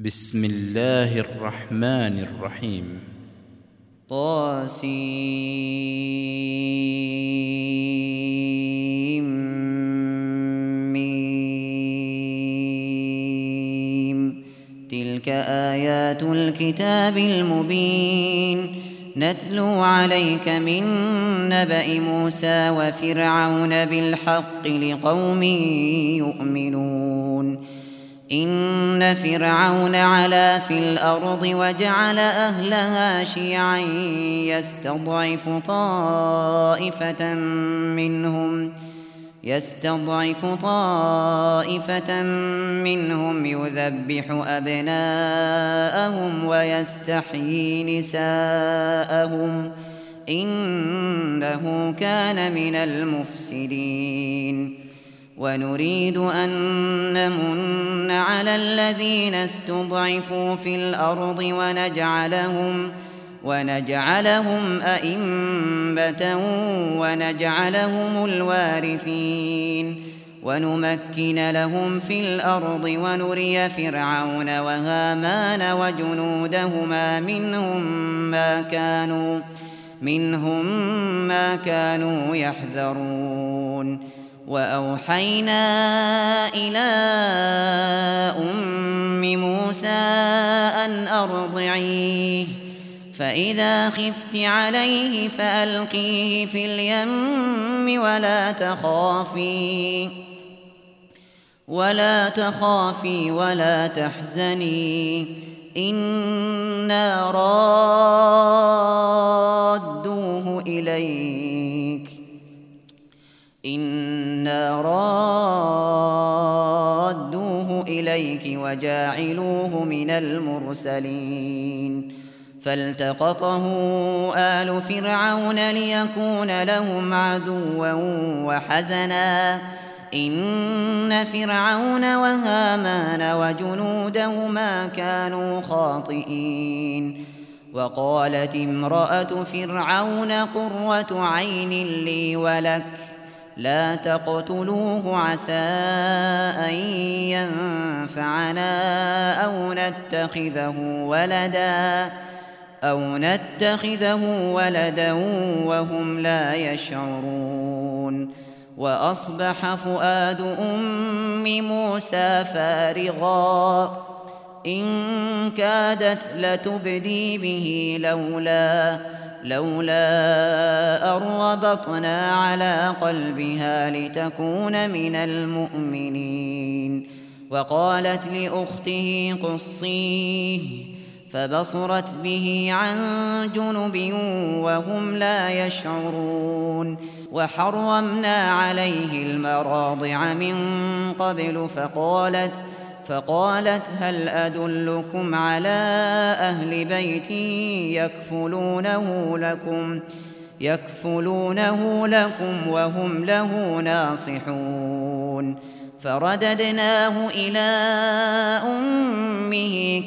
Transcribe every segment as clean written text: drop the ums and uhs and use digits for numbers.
بسم الله الرحمن الرحيم. طاسيم. تلك آيات الكتاب المبين نتلو عليك من نبأ موسى وفرعون بالحق لقوم يؤمنون. إن فرعون علا في الأرض وجعل أهلها شيعا يستضعف طائفة منهم يذبح أبناءهم ويستحيي نساءهم إنه كان من المفسدين. ونريد أن نمن على الذين استضعفوا في الأرض ونجعلهم أئمة ونجعلهم الوارثين ونمكن لهم في الأرض ونري فرعون وهامان وجنودهما منهم ما كانوا يحذرون. وأوحينا إلى أم موسى أن أرضعيه فإذا خفت عليه فألقيه في اليم ولا تخافي ولا تحزني إنا رادوه إليك وجاعلوه من المرسلين. فالتقطه آل فرعون ليكون لهم عدوا وحزنا إن فرعون وهامان وجنودهما كانوا خاطئين. وقالت امرأة فرعون قرة عين لي ولك لا تقتلوه عسى أن ينفعنا أو نتخذه ولدا وهم لا يشعرون. وأصبح فؤاد أم موسى فارغا إن كادت لتبدي به لولا أن ربطنا على قلبها لتكون من المؤمنين. وقالت لأخته قصيه فبصرت به عن جنب وهم لا يشعرون. وحرمنا عليه المراضع من قبل فقالت هل أدلكم على أهل بيت يكفلونه لكم وهم له ناصحون. فرددناه إلى أمه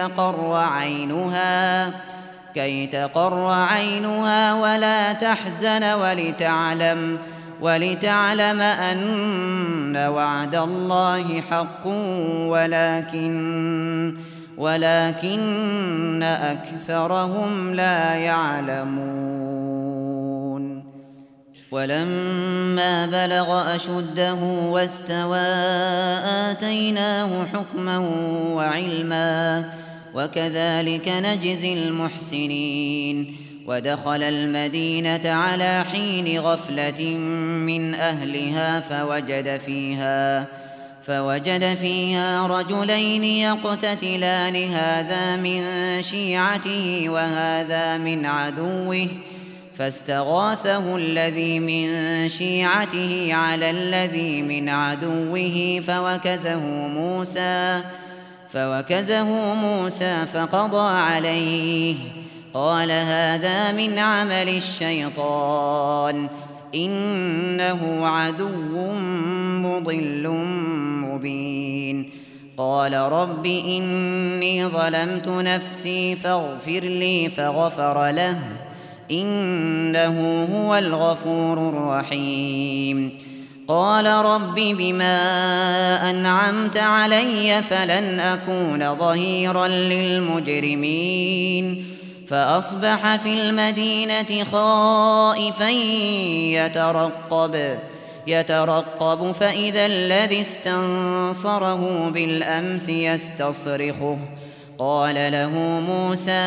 كي تقر عينها ولا تحزن ولتعلم أن وعد الله حق ولكن أكثرهم لا يعلمون. ولما بلغ أشده واستوى آتيناه حكما وعلما وكذلك نجزي المحسنين. ودخل المدينة على حين غفلة من أهلها فوجد فيها رجلين يقتتلان هذا من شيعته وهذا من عدوه فاستغاثه الذي من شيعته على الذي من عدوه فوكزه موسى فقضى عليه قال هذا من عمل الشيطان إنه عدو مضل مبين. قال رب إني ظلمت نفسي فاغفر لي فغفر له إنه هو الغفور الرحيم. قال رب بما أنعمت علي فلن أكون ظهيرا للمجرمين فأصبح في المدينة خائفا يترقب فإذا الذي استنصره بالأمس يستصرخه قال له موسى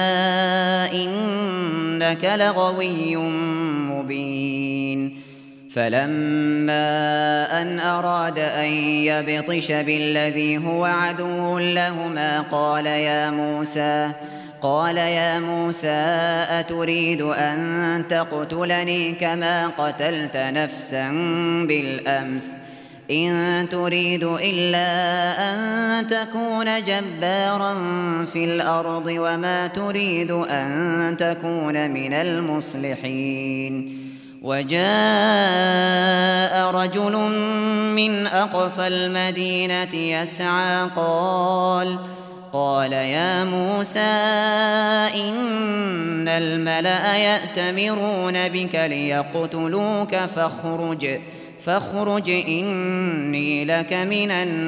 إنك لغوي مبين فلما أن أراد أن يبطش بالذي هو عدو لهما قال يا موسى أتريد أن تقتلني كما قتلت نفسا بالأمس إن تريد إلا أن تكون جبارا في الأرض وما تريد أن تكون من المصلحين وجاء رجل من أقصى المدينة يسعى قال يا موسى إن الملأ يأتمرون بك ليقتلوك فاخرج إني لك من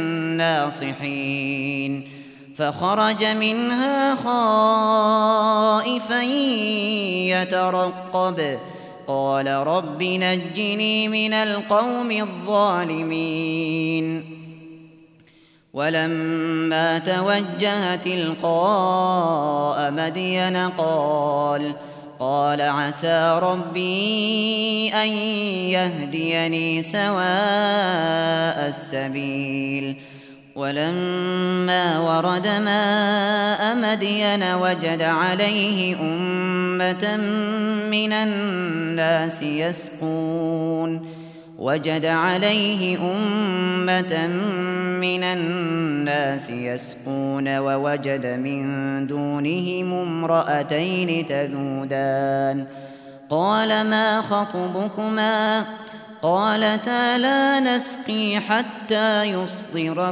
الناصحين فخرج منها خائفا يترقب قال رب نجني من القوم الظالمين ولما توجه تلقاء مدين قال عسى ربي أن يهديني سواء السبيل ولما ورد ماء مدين وجد عليه أمة من الناس يسقون ووجد من دونهم امرأتين تذودان قال ما خطبكما قالتا لا نسقي حتى يصدر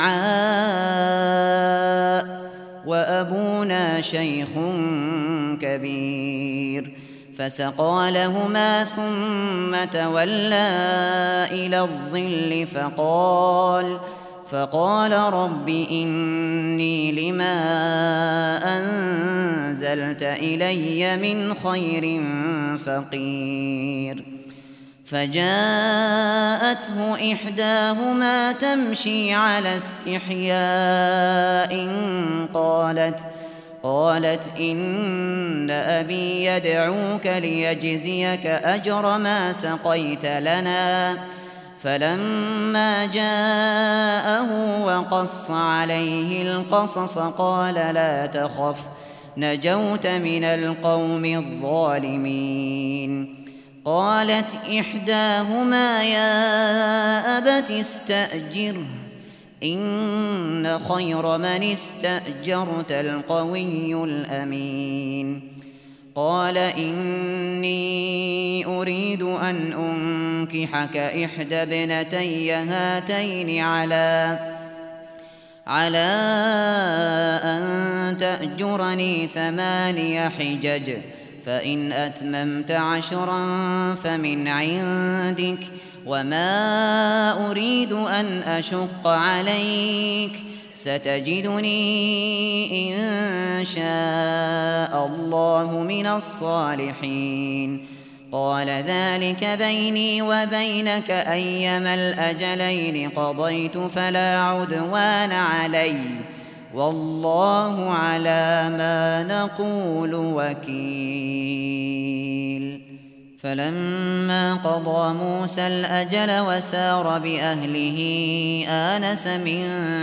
الرعاء وأبونا شيخ كبير فسقى لهما ثم تولى إلى الظل فقال رب إني لما أنزلت إلي من خير فقير فجاءته إحداهما تمشي على استحياء قالت إن أبي يدعوك ليجزيك أجر ما سقيت لنا فلما جاءه وقص عليه القصص قال لا تخف نجوت من القوم الظالمين قالت إحداهما يا أبت استأجره إن خير من استأجرت القوي الأمين قال إني أريد أن أنكحك إحدى ابنتي هاتين على أن تأجرني 8 حجج فإن أتممت 10 فمن عندك وما أريد أن أشق عليك ستجدني إن شاء الله من الصالحين قال ذلك بيني وبينك أيما الأجلين قضيت فلا عدوان علي والله على ما نقول وكيل فلما قضى موسى الأجل وسار بأهله آنس من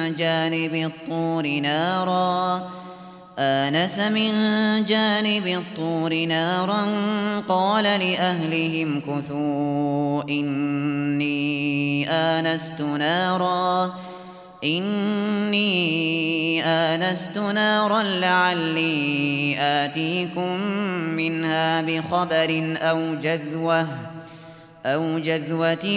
جانب الطور نارا قال لأهلهم كثوا إني آنست نارا لعلي آتيكم منها بخبر أو جذوة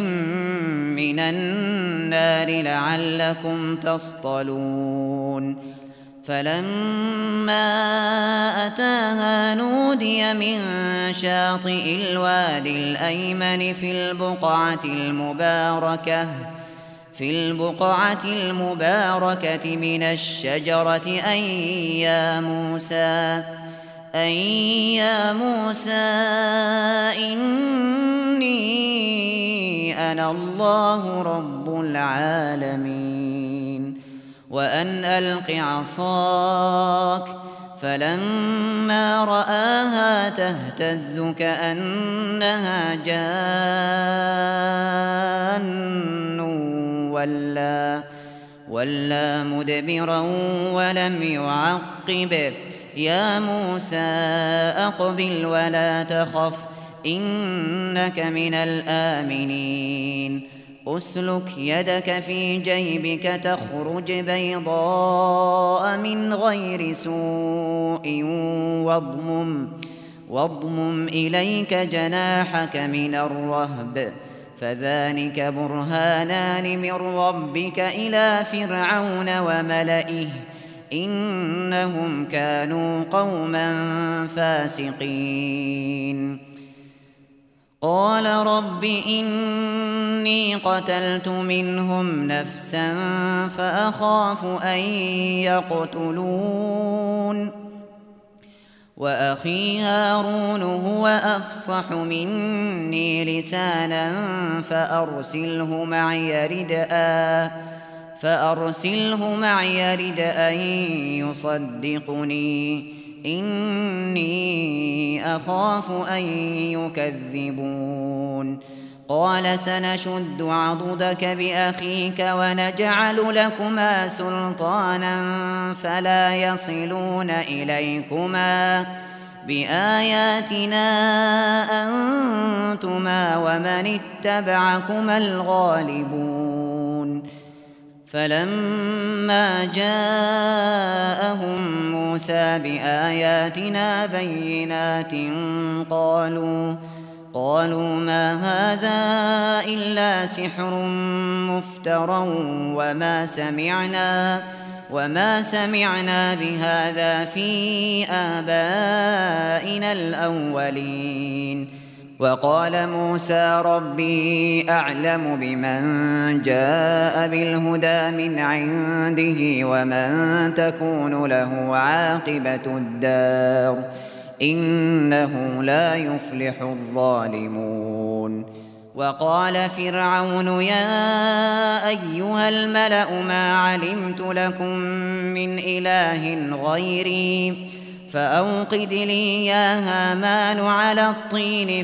من النار لعلكم تصطلون فلما أتاها نودي من شاطئ الوادي الأيمن في البقعة المباركة من الشجرة أن يا موسى إني أنا الله رب العالمين وأن ألق عصاك. فلما رآها تهتز كأنها جان ولا مدبرا ولم يعقب. يا موسى أقبل ولا تخف إنك من الآمنين. أسلك يدك في جيبك تخرج بيضاء من غير سوء واضمم إليك جناحك من الرهب فذلك برهانان من ربك إلى فرعون وملئه إنهم كانوا قوما فاسقين. قال رب إني قتلت منهم نفسا فأخاف أن يقتلون وأخي هارون هو أفصح مني لسانا فأرسله معي يرد أن يصدقني إني أخاف أن يكذبون. قال سنشد عضدك بأخيك ونجعل لكما سلطانا فلا يصلون إليكما بآياتنا أنتما ومن اتبعكما الغالبون. فلما جاءهم موسى بآياتنا بينات قالوا ما هذا إلا سحر مفترى وما سمعنا بهذا في آبائنا الأولين. وقال موسى ربي أعلم بمن جاء بالهدى من عنده ومن تكون له عاقبة الدار إنه لا يفلح الظالمون. وقال فرعون يا أيها الملأ ما علمت لكم من إله غيري فأوقد لي يا هامان على الطين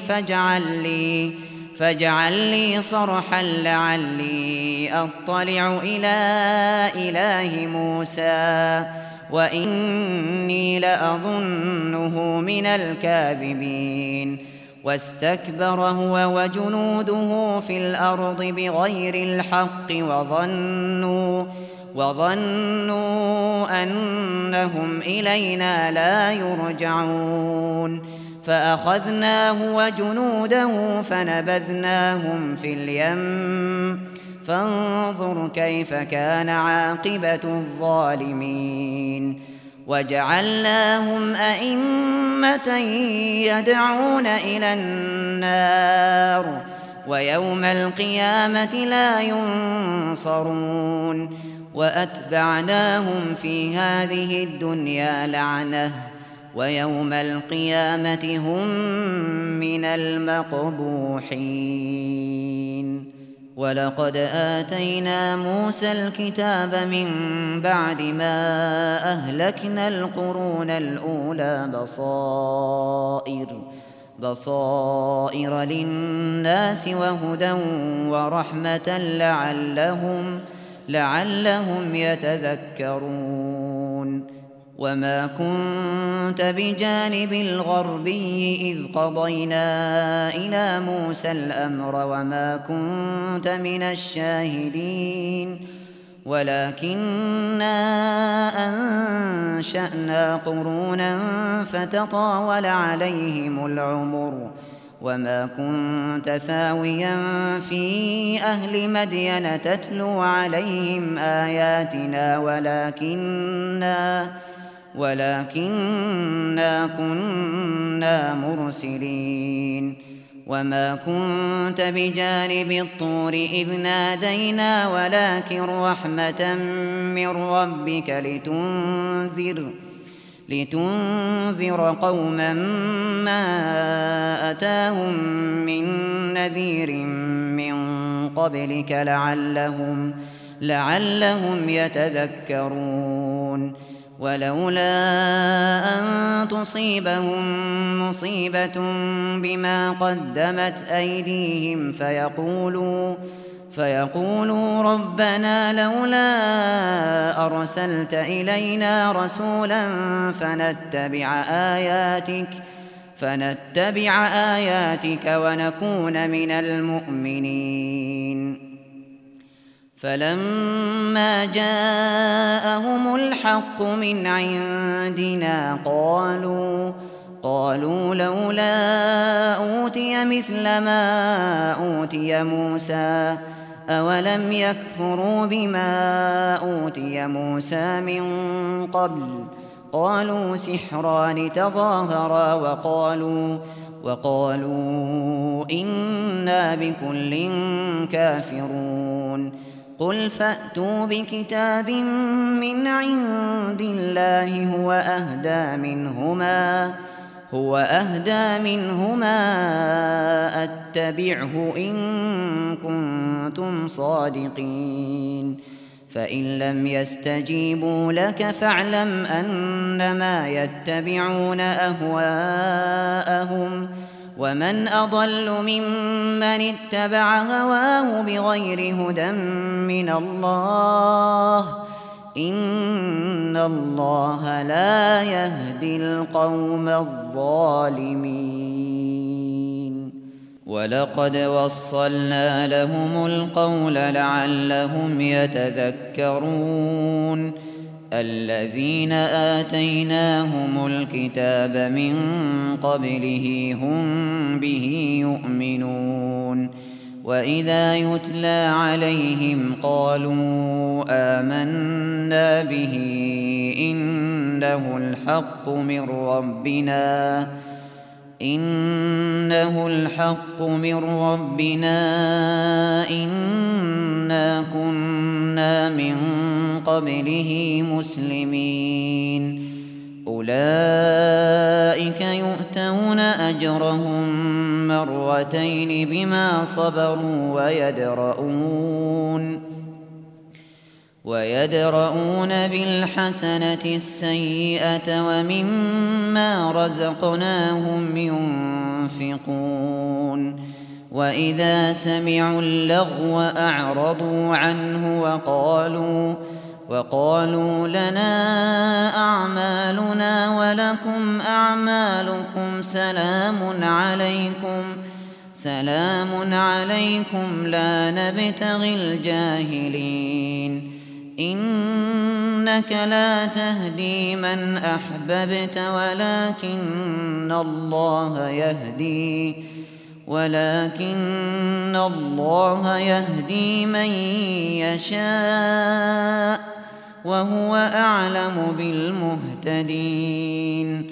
فاجعل لي صرحا لعلي أطلع إلى إله موسى وإني لأظنه من الكاذبين. واستكبر هو وجنوده في الأرض بغير الحق وظنوا أنهم إلينا لا يرجعون. فأخذناه وجنوده فنبذناهم في اليم فانظر كيف كان عاقبة الظالمين. وجعلناهم أئمة يدعون إلى النار ويوم القيامة لا ينصرون. وأتبعناهم في هذه الدنيا لعنة ويوم القيامة هم من المقبوحين. ولقد آتينا موسى الكتاب من بعد ما أهلكنا القرون الأولى بصائر للناس وهدى ورحمة لعلهم يتذكرون. وما كنت بجانب الغربي إذ قضينا إلى موسى الأمر وما كنت من الشاهدين ولكننا أنشأنا قرونا فتطاول عليهم العمر وما كنت ثاويا في أهل مدين تتلو عليهم آياتنا ولكننا كنا مرسلين. وما كنت بجانب الطور إذ نادينا ولكن رحمة من ربك لتنذر قوما ما أتاهم من نذير من قبلك لعلهم يتذكرون. ولولا أن تصيبهم مصيبة بما قدمت أيديهم فيقولوا ربنا لولا أرسلت إلينا رسولا فنتبع آياتك ونكون من المؤمنين. فلما جاءهم الحق من عندنا قالوا لولا أوتي مثل ما أوتي موسى أولم يكفروا بما أوتي موسى من قبل. قالوا سحران تظاهرا وقالوا إنا بكل كافرون. قل فأتوا بكتاب من عند الله هو أهدى منهما أتبعه إن كنتم صادقين. فإن لم يستجيبوا لك فاعلم أنما يتبعون أهواءهم ومن أضل ممن اتبع هواه بغير هدى من الله إن الله لا يهدي القوم الظالمين. ولقد وصلنا لهم القول لعلهم يتذكرون. الذين آتيناهم الكتاب من قبله هم به يؤمنون. وإذا يتلى عليهم قالوا آمنا به إنه الحق من ربنا إنا كنا من قبله مسلمين. أولئك يؤتون أجرهم مرتين بما صبروا ويدرؤون بالحسنة السيئة ومما رزقناهم ينفقون. وإذا سمعوا اللغو أعرضوا عنه وقالوا لنا أعمالنا ولكم أعمالكم سلام عليكم لا نبتغي الجاهلين. إنك لا تهدي من أحببت ولكن الله يهدي من يشاء وهو أعلم بالمهتدين.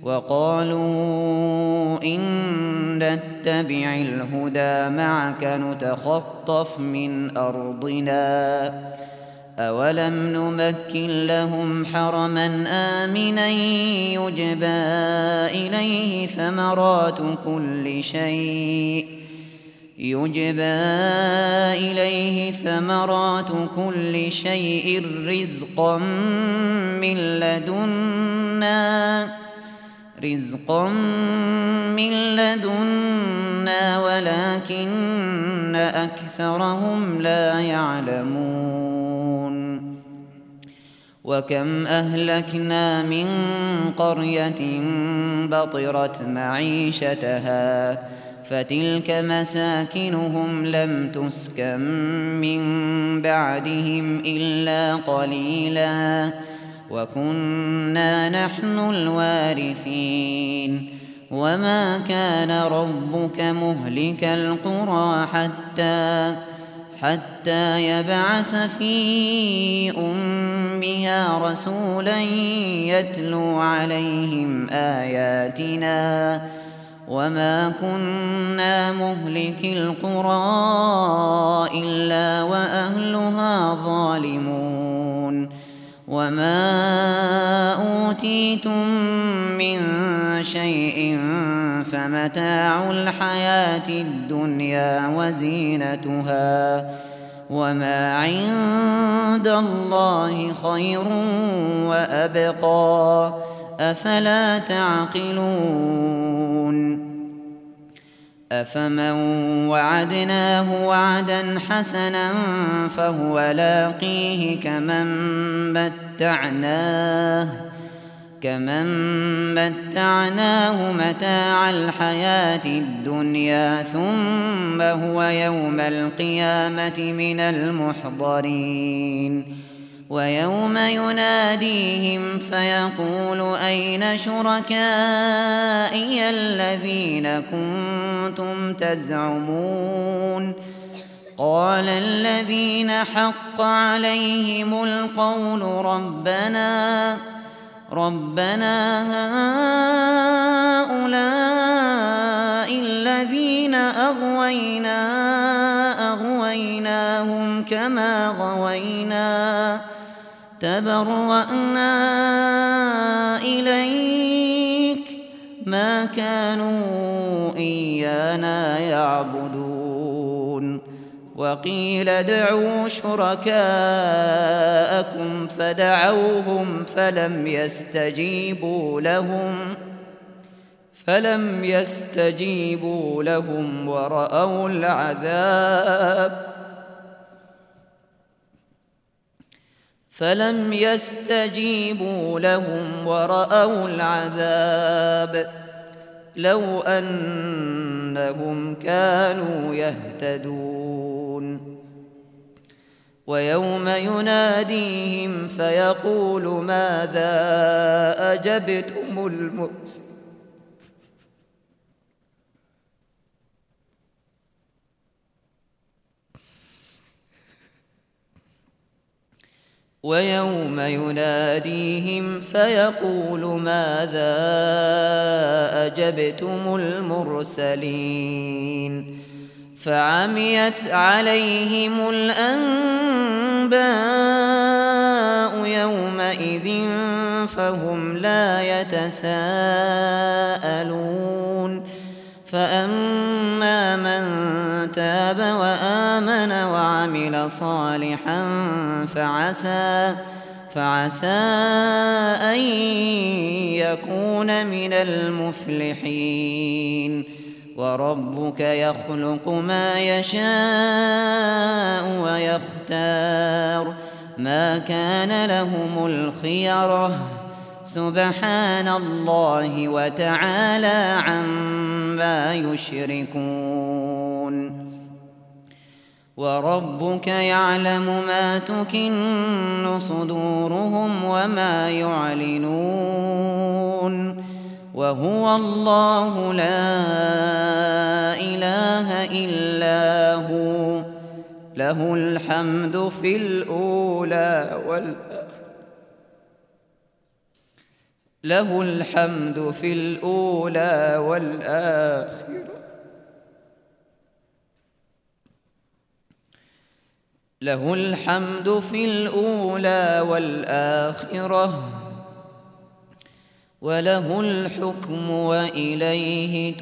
وقالوا إن نتبع الهدى معك نتخطف من أرضنا أولم نمكن لهم حرما آمنا يجبى إليه ثمرات كل شيء رزقا من لدنا ولكن أكثرهم لا يعلمون. وكم أهلكنا من قرية بطرت معيشتها فتلك مساكنهم لم تسكن من بعدهم إلا قليلا وكنا نحن الوارثين. وما كان ربك مهلك القرى حتى يبعث في أمها رسولا يتلو عليهم آياتنا وما كنا مهلك القرى إلا وأهلها ظالمون وما أوتيتم من شيء فمتاع الحياة الدنيا وزينتها وما عند الله خير وأبقى أفلا تعقلون أفمن وعدناه وعدا حسنا فهو لاقيه كمن متعناه متاع الحياة الدنيا ثم هو يوم القيامة من المحضرين ويوم يناديهم فيقول أين شركائي الذين كنتم تزعمون قال الذين حق عليهم القول ربنا هؤلاء الذين أغويناهم كما غوينا تبرأنا إليك ما كانوا إيانا يعبدون وقيل ادعوا شركاءكم فدعوهم فلم يستجيبوا لهم ورأوا العذاب لو أنهم كانوا يهتدون ويوم يناديهم فيقول ماذا أجبتم المرسلين ويوم يناديهم فيقول ماذا أجبتم المرسلين فعميت عليهم الأنباء يومئذ فهم لا يتساءلون فأما من تاب وآمن وعمل صالحا فعسى أن يكون من المفلحين وربك يخلق ما يشاء ويختار ما كان لهم الخيرة سبحان الله وتعالى عما يشركون وربك يعلم ما تكن صدورهم وما يعلنون وهو الله لا إله إلا هو له الحمد في الأولى والآخرة له الحمد في الأولى والآخرة وله الحكم وإليه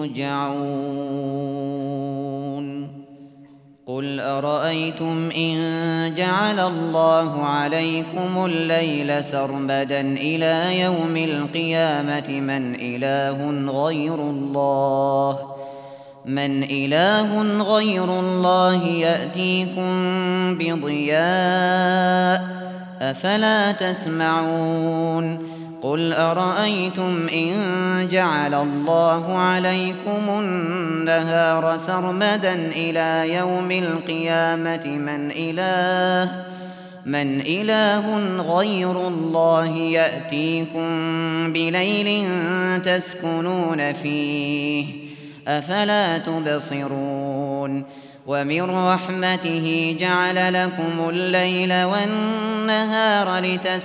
ترجعون قل أرأيتم إن جعل الله عليكم الليل سرمدا إلى يوم القيامة من إله غير الله يأتيكم بضياء أفلا تسمعون قل أرأيتم إن جعل الله عليكم النهار سرمدا إلى يوم القيامة من إله غير الله يأتيكم بليل تسكنون فيه أفلا تبصرون ومن رحمته جعل لكم الليل والنهار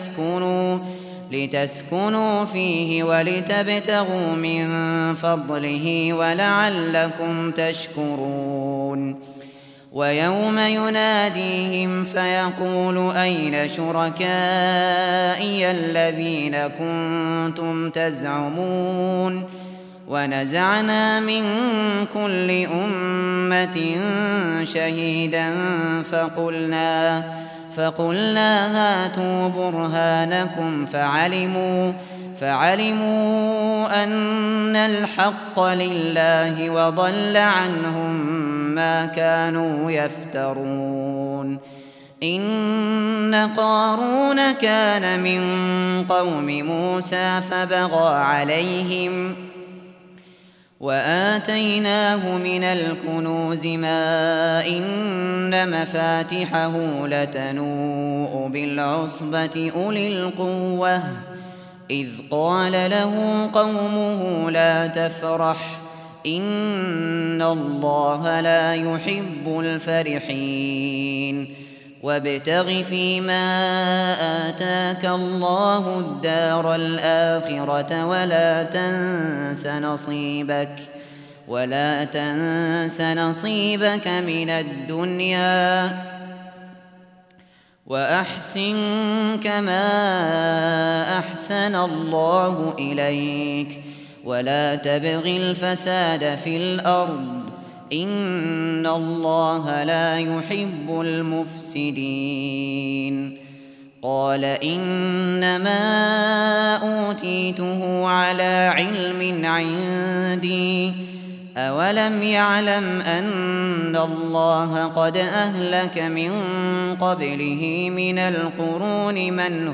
لتسكنوا فيه ولتبتغوا من فضله ولعلكم تشكرون ويوم يناديهم فيقول أين شركائي الذين كنتم تزعمون ونزعنا من كل أمة شهيدا فقلنا هاتوا برهانكم فعلموا أن الحق لله وضل عنهم ما كانوا يفترون إن قارون كان من قوم موسى فبغى عليهم وآتيناه من الكنوز ما إن مفاتحه لتنوء بالعصبة أولي القوة إذ قال له قومه لا تفرح إن الله لا يحب الفرحين وابتغ فيما آتاك الله الدار الآخرة ولا تنس نصيبك من الدنيا وأحسن كما أحسن الله إليك ولا تبغ الفساد في الأرض إن الله لا يحب المفسدين قال إنما أوتيته على علم عندي أولم يعلم أن الله قد أهلك من قبله من القرون من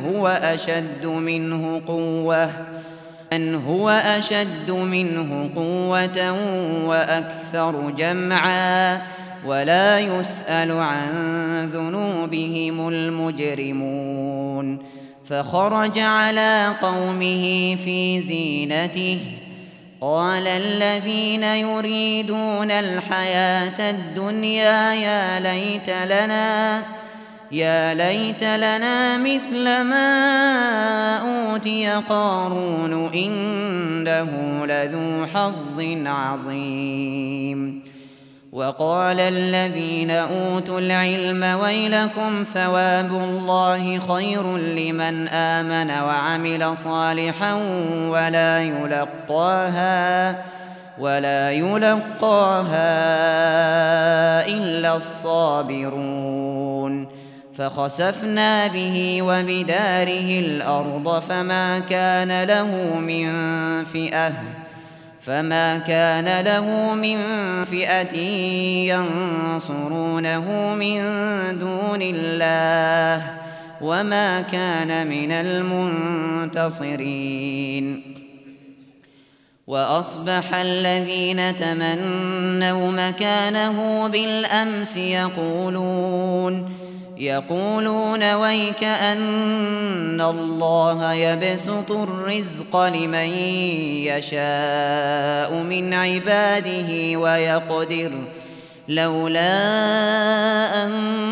هو أشد منه قوة وأكثر جمعا ولا يسأل عن ذنوبهم المجرمون فخرج على قومه في زينته قال الذين يريدون الحياة الدنيا يا ليت لنا مثل ما أوتي قارون إنه لذو حظ عظيم وقال الذين أوتوا العلم ويلكم ثواب الله خير لمن آمن وعمل صالحا ولا يلقاها إلا الصابرون فخسفنا به وبداره الأرض فما كان له من فئة ينصرونه من دون الله وما كان من المنتصرين وأصبح الذين تمنوا مكانه بالأمس يقولون ويك أن الله يبسط الرزق لمن يشاء من عباده ويقدر لولا أن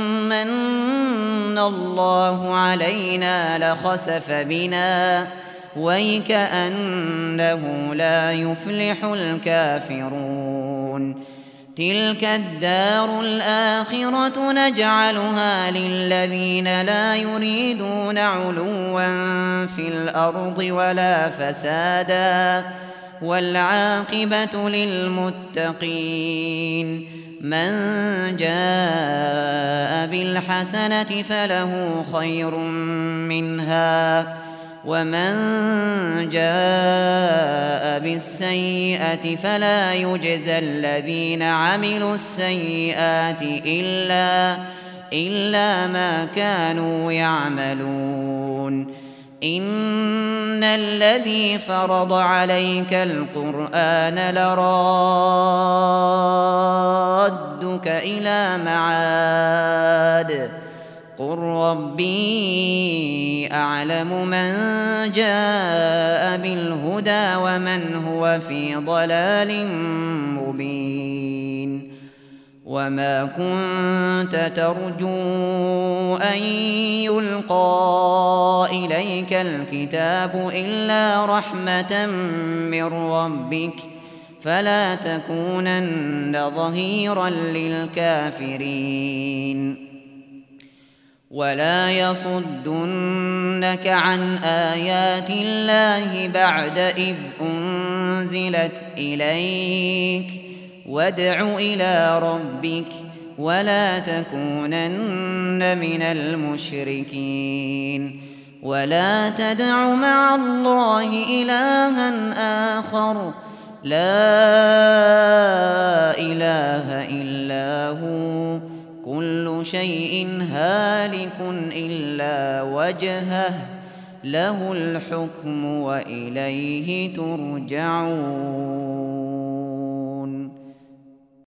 من الله علينا لخسف بنا ويك أنه لا يفلح الكافرون تلك الدار الآخرة نجعلها للذين لا يريدون علوا في الأرض ولا فسادا والعاقبة للمتقين من جاء بالحسنة فله خير منها ومن جاء بالسيئة فلا يجزى الذين عملوا السيئات إلا ما كانوا يعملون إن الذي فرض عليك القرآن لرادك إلى معاد قل ربي أعلم من جاء بالهدى ومن هو في ضلال مبين وما كنت ترجو أن يلقى إليك الكتاب إلا رحمة من ربك فلا تكونن ظهيرا للكافرين ولا يصدنك عن آيات الله بعد إذ أنزلت إليك وادع إلى ربك ولا تكونن من المشركين ولا تدع مع الله إلها آخر لا إله إلا هو كل شيء هالك إلا وجهه له الحكم وإليه ترجعون